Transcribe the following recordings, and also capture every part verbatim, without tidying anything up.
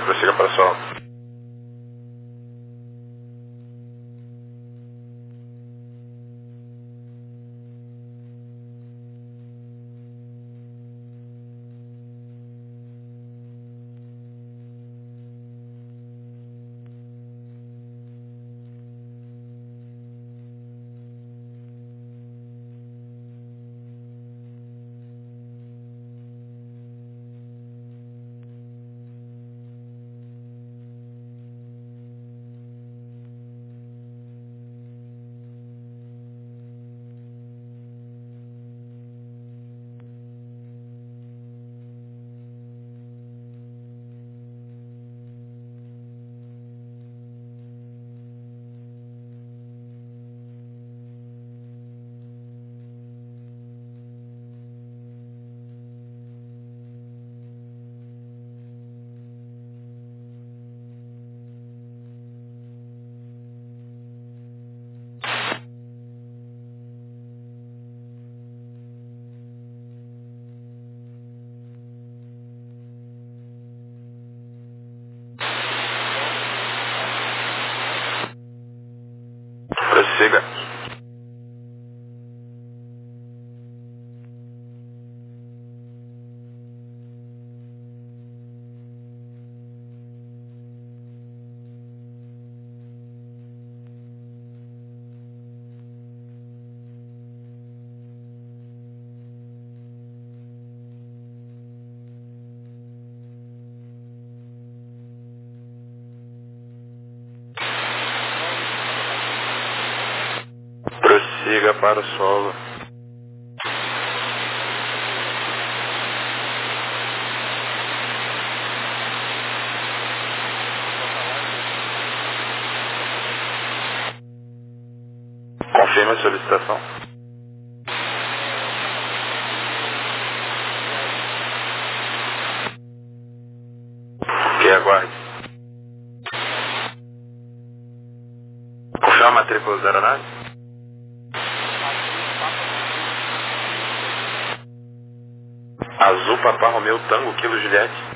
prossiga para solo. Prossiga. Prossiga para o solo. Confirme a solicitação. Ok, aguarde. Confirma a matrícula da aeronave. Azul Papa Romeu Tango Kilo Juliette.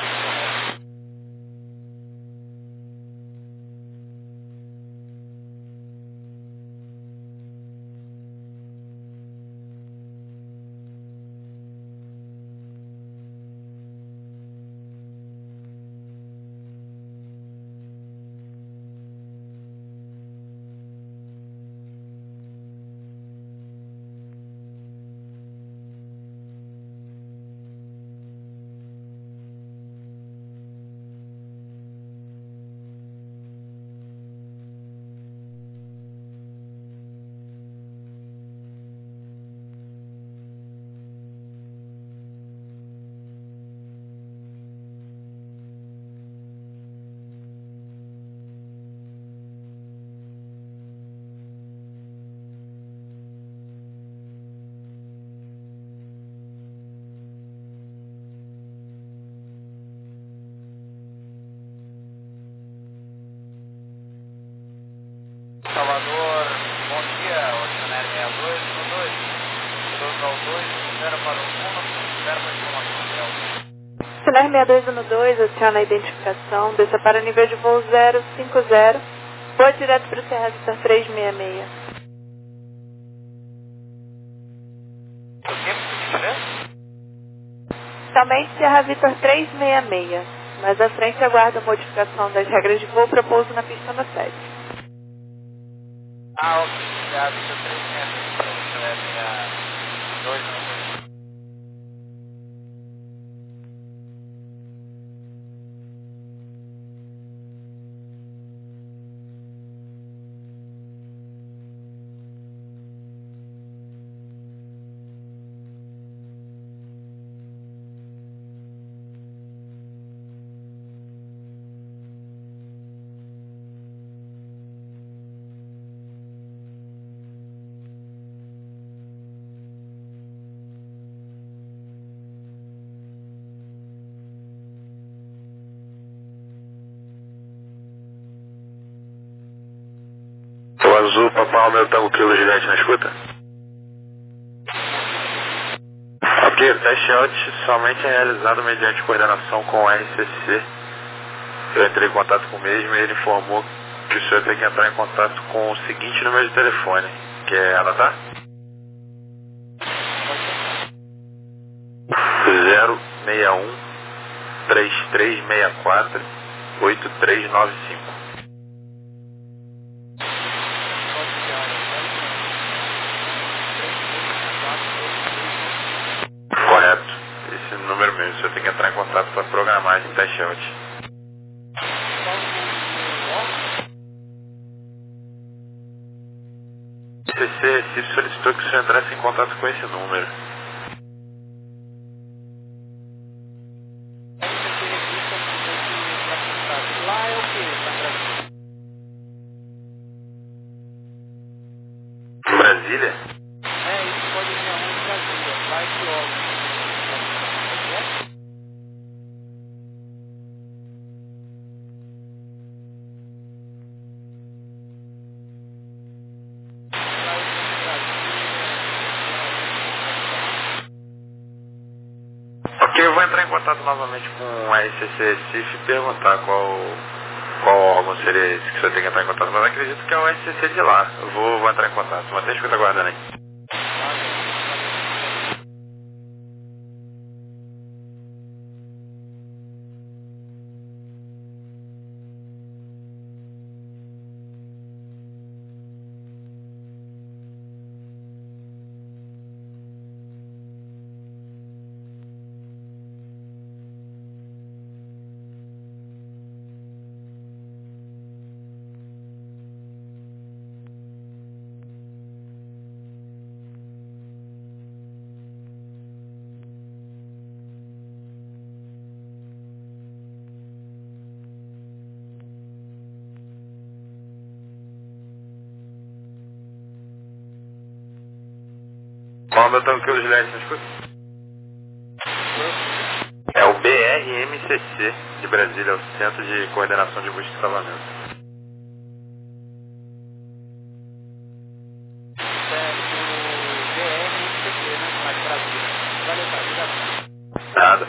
Salvador, bom dia, Oceanário sessenta e dois, um dois, dois ao dois, zero para o uno, zero para a informação. Oceanário sessenta e dois um dois, aciona a identificação, desça para nível de voo zero cinco zero, voa direto para o Sierra Vitor trezentos e sessenta e seis. O tempo que me tiver? Também Sierra Vitor trezentos e sessenta e seis. Mais à frente aguarda a modificação das regras de voo para pouso na pista no sete. Ah, ok. Já vi o trezentos, então você vai pegar dois números. O Azul Papa Romeu Tango Kilo Juliette na escuta. Ok, o teste out somente é realizado mediante coordenação com o R C C Eu entrei em contato com o mesmo e ele informou que o senhor tem que entrar em contato com o seguinte número de telefone. Quer anotar? zero seis um, três três seis quatro, oito três nove cinco. Correto. Esse número mesmo. O senhor tem que entrar em contato para programar esse teste out. O C C Recife solicitou que o senhor entrasse em contato com esse número. Lá é o que, Sandra? Brasília? É, isso pode vir aonde em Brasília. Lá é que órgão? Ok, eu vou entrar em contato novamente com a S C C Recife e perguntar qual, qual órgão seria esse que o senhor tem que entrar em contato. Mas eu acredito que é o S C C de lá. Eu vou, vou entrar em contato. Mantenha a escuta aguardando aí. Qual é o tranquilo, Juliette? Você escuta? É o B R M C C de Brasília, o Centro de Coordenação de Busca e Salvamento. Nada.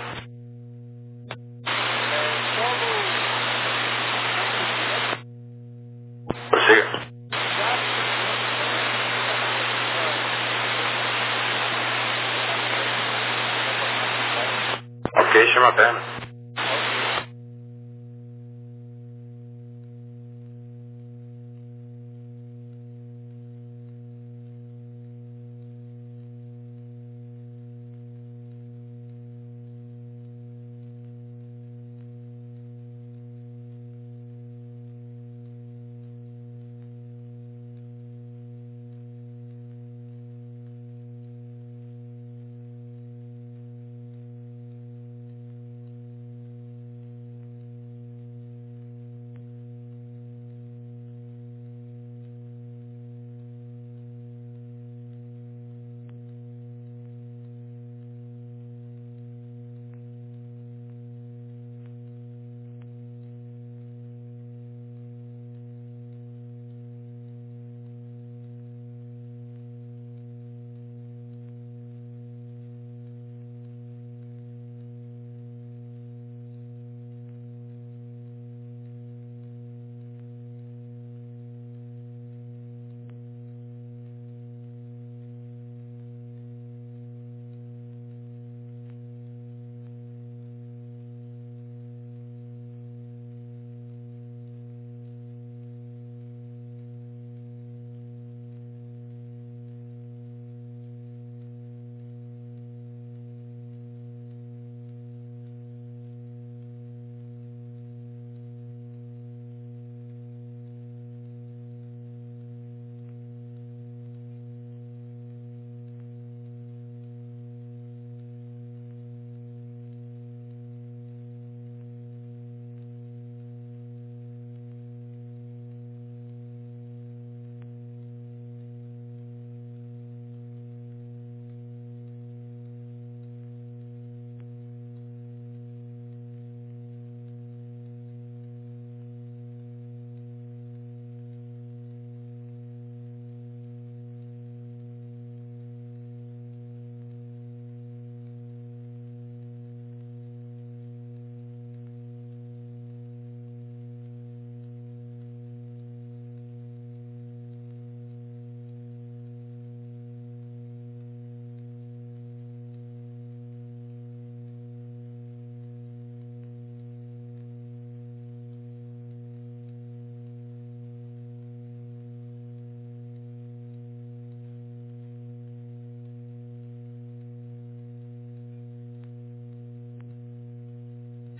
Prossiga. Ok, chama a perna.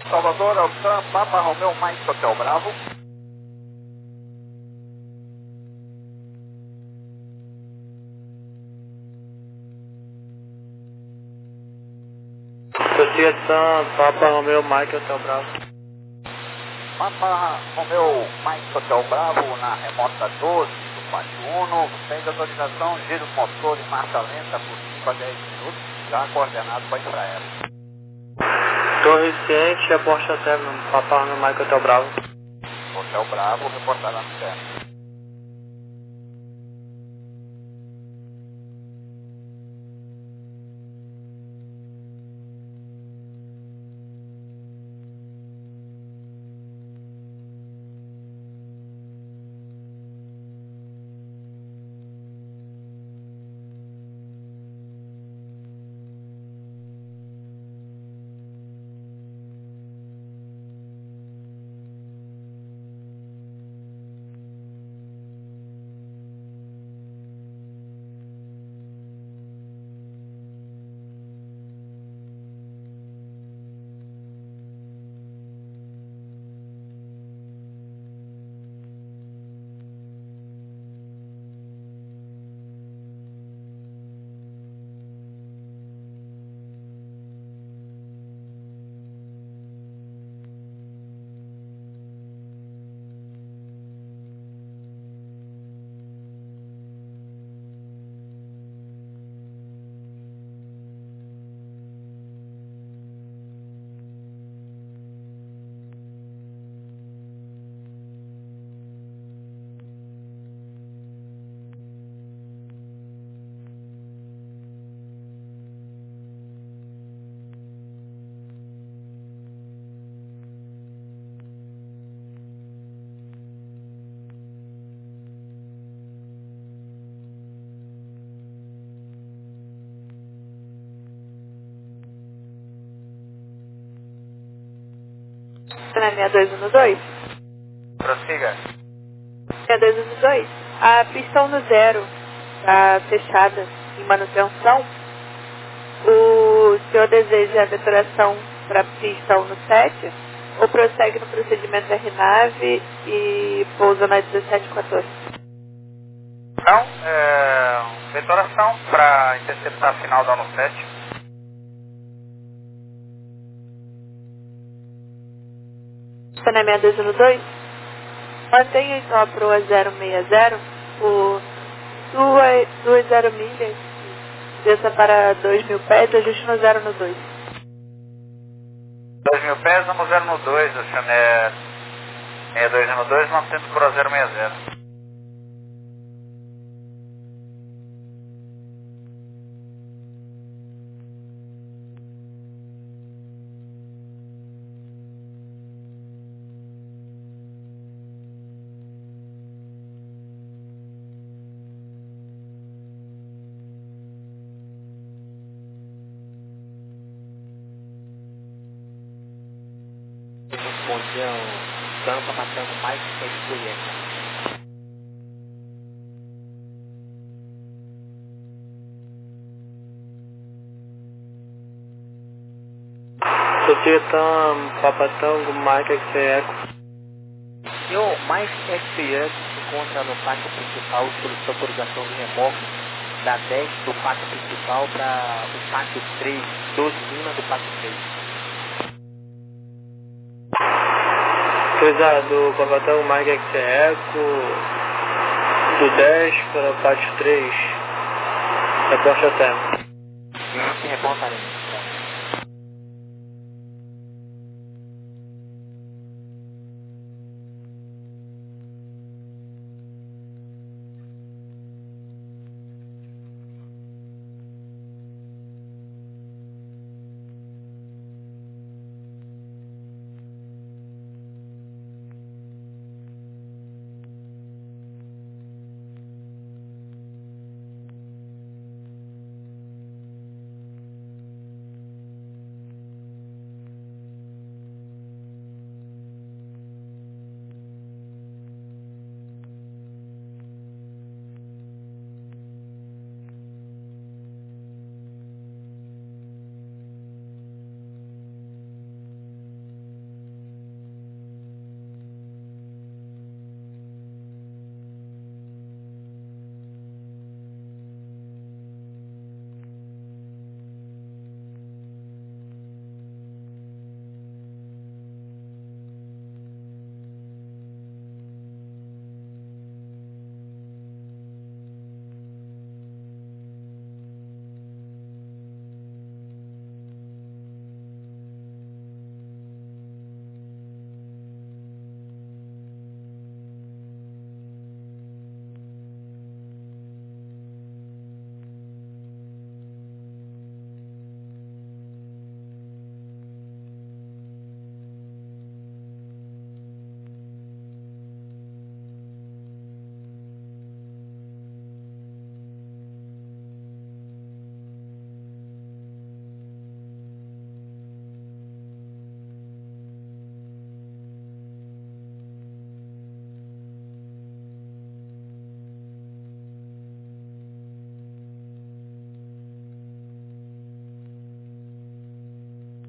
Salvador, Altam, Papa Romeu, Mike Hotel Bravo. Societão, Papa Romeu, Mike Hotel Bravo. Papa Romeu, Mike Hotel Bravo, na remota doze do Pátio Uno. Tem autorização, giro do motor em marcha lenta por cinco a dez minutos, já coordenado para Infraero. Torre Ciente, reporte até no Papa Romeu, Mike Hotel Bravo. Hotel Bravo, reportará no terra. Na seis dois um dois? Prossiga. seis dois um dois. A pistão no zero está fechada em manutenção. O senhor deseja a depuração para pistão no sete ou prossegue no procedimento R nave e pousa na dezessete quatorze? Então, é, detoração para interceptar a final da ONU sete. Está na seis dois um dois? Mantenha então a proa zero seis zero por duas zero milhas. Desça para dois mil pés, ajuste no zero no dois. dois mil pés, vamos zero no dois, o Chanel seis dois um dois, mantendo proa zero seis zero. Bom dia, o Tampa matando mais que a experiência. Societão, Papa Tango, Mike X Eco. Senhor, Mike X Eco se encontra no pátio principal sob autorização de remorque da dez do pátio principal para o pátio três, doze Lima do pátio três. Coisa do Pavatão Mike X Eco, do dez para o pátio três, reporte até. Sim, reportaremos.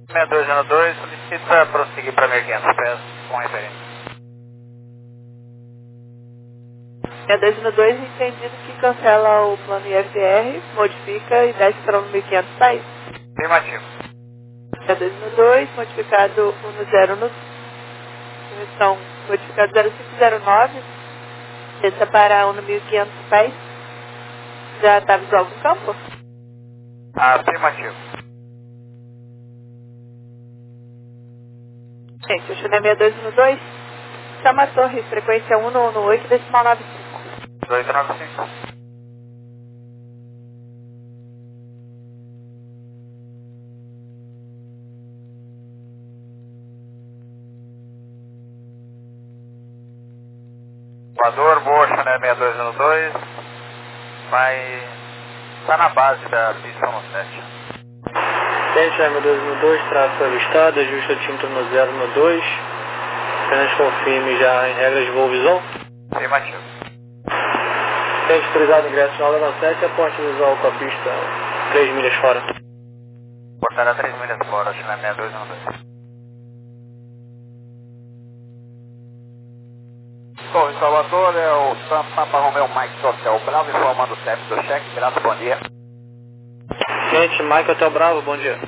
sessenta e dois zero dois, solicita prosseguir para mil e quinhentos pés com referência. sessenta e dois zero dois, entendido que cancela o plano I F R, modifica e desce para mil e quinhentos pés. Afirmativo. sessenta e dois zero dois, modificado um zero no... Correção, modificado zero cinco zero nove, desça para mil e quinhentos pés. Já está visual com o campo? Afirmativo. Gente, o China sessenta e dois zero dois, chama a torre, frequência um no oito, decimal nove cinco. dois nove cinco. Voador, boa, China sessenta e dois zero dois, vai estar na base da pista no sete. Gente, China dois zero dois, traço avistado, ajuste o tímetro no zero no dois, apenas confirme já em regras de voo visual. Afirmativo. Gente, autorizado ingresso na no sete, aponte visual com a pista três milhas fora. Portada três milhas fora, China sessenta e dois zero dois. Torre Salvador, é o Papa Romeo Mike Hotel Bravo, informando o C E P do cheque. Graças, bom dia. Gente, Mike Hotel Bravo, bom dia.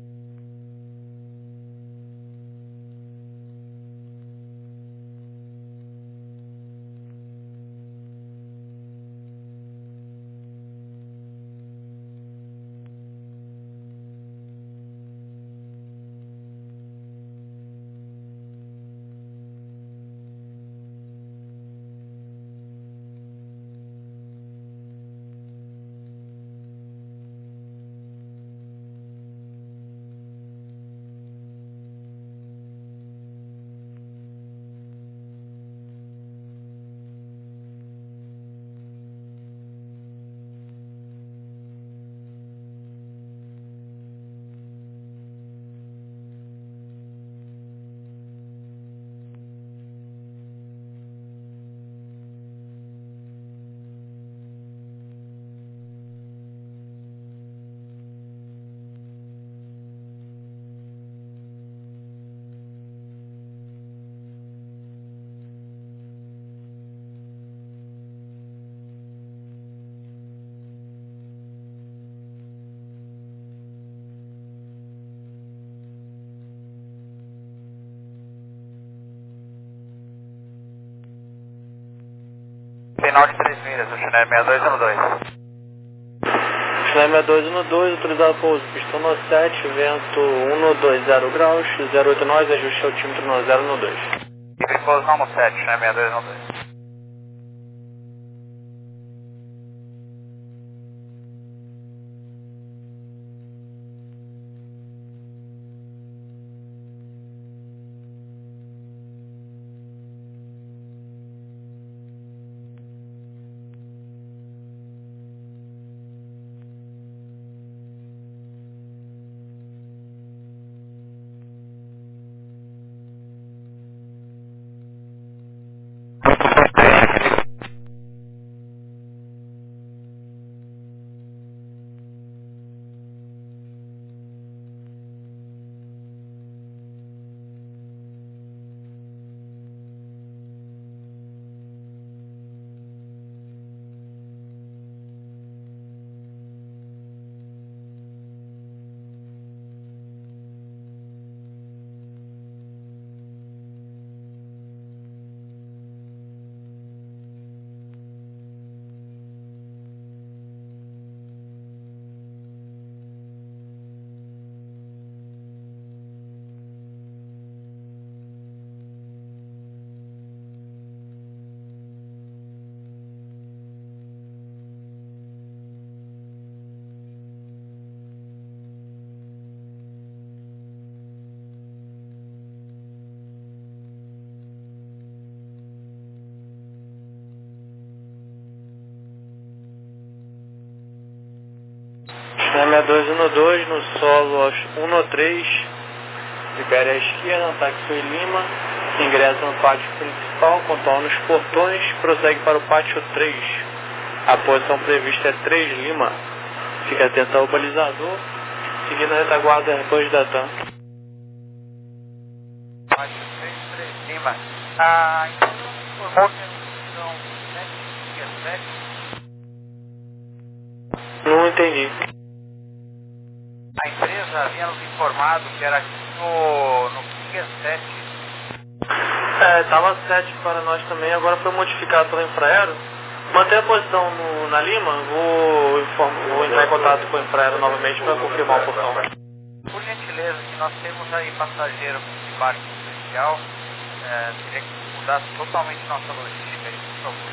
Final de três milhas, o China sessenta e dois zero dois. China sessenta e dois zero dois, autorizado pouso, pistão no sete, vento um dois zero graus, zero oito nós, ajuste ao tímetro no zero no dois. E pouso não no sete, China sessenta e dois zero dois. China sessenta e dois zero dois, no solo aos um três, libere à esquerda, táxi em Lima, ingressa no pátio principal, contorna os portões, prossegue para o pátio três. A posição prevista é três Lima. Fique atento ao balizador, seguindo a retaguarda depois da T A M. Rádio três três Lima. A empresa informou que são sete dias, sete. Não entendi. A empresa havia nos informado que era aqui no, no Kia sete. É, estava sete para nós também, agora foi modificado pela Infraero. Mantém a posição no, na Lima, vou, informo, vou entrar em contato com a Infraero novamente para confirmar a posição. Por gentileza, que nós temos aí passageiro de barco especial, é, teria que mudar totalmente nossa logística aí, por favor.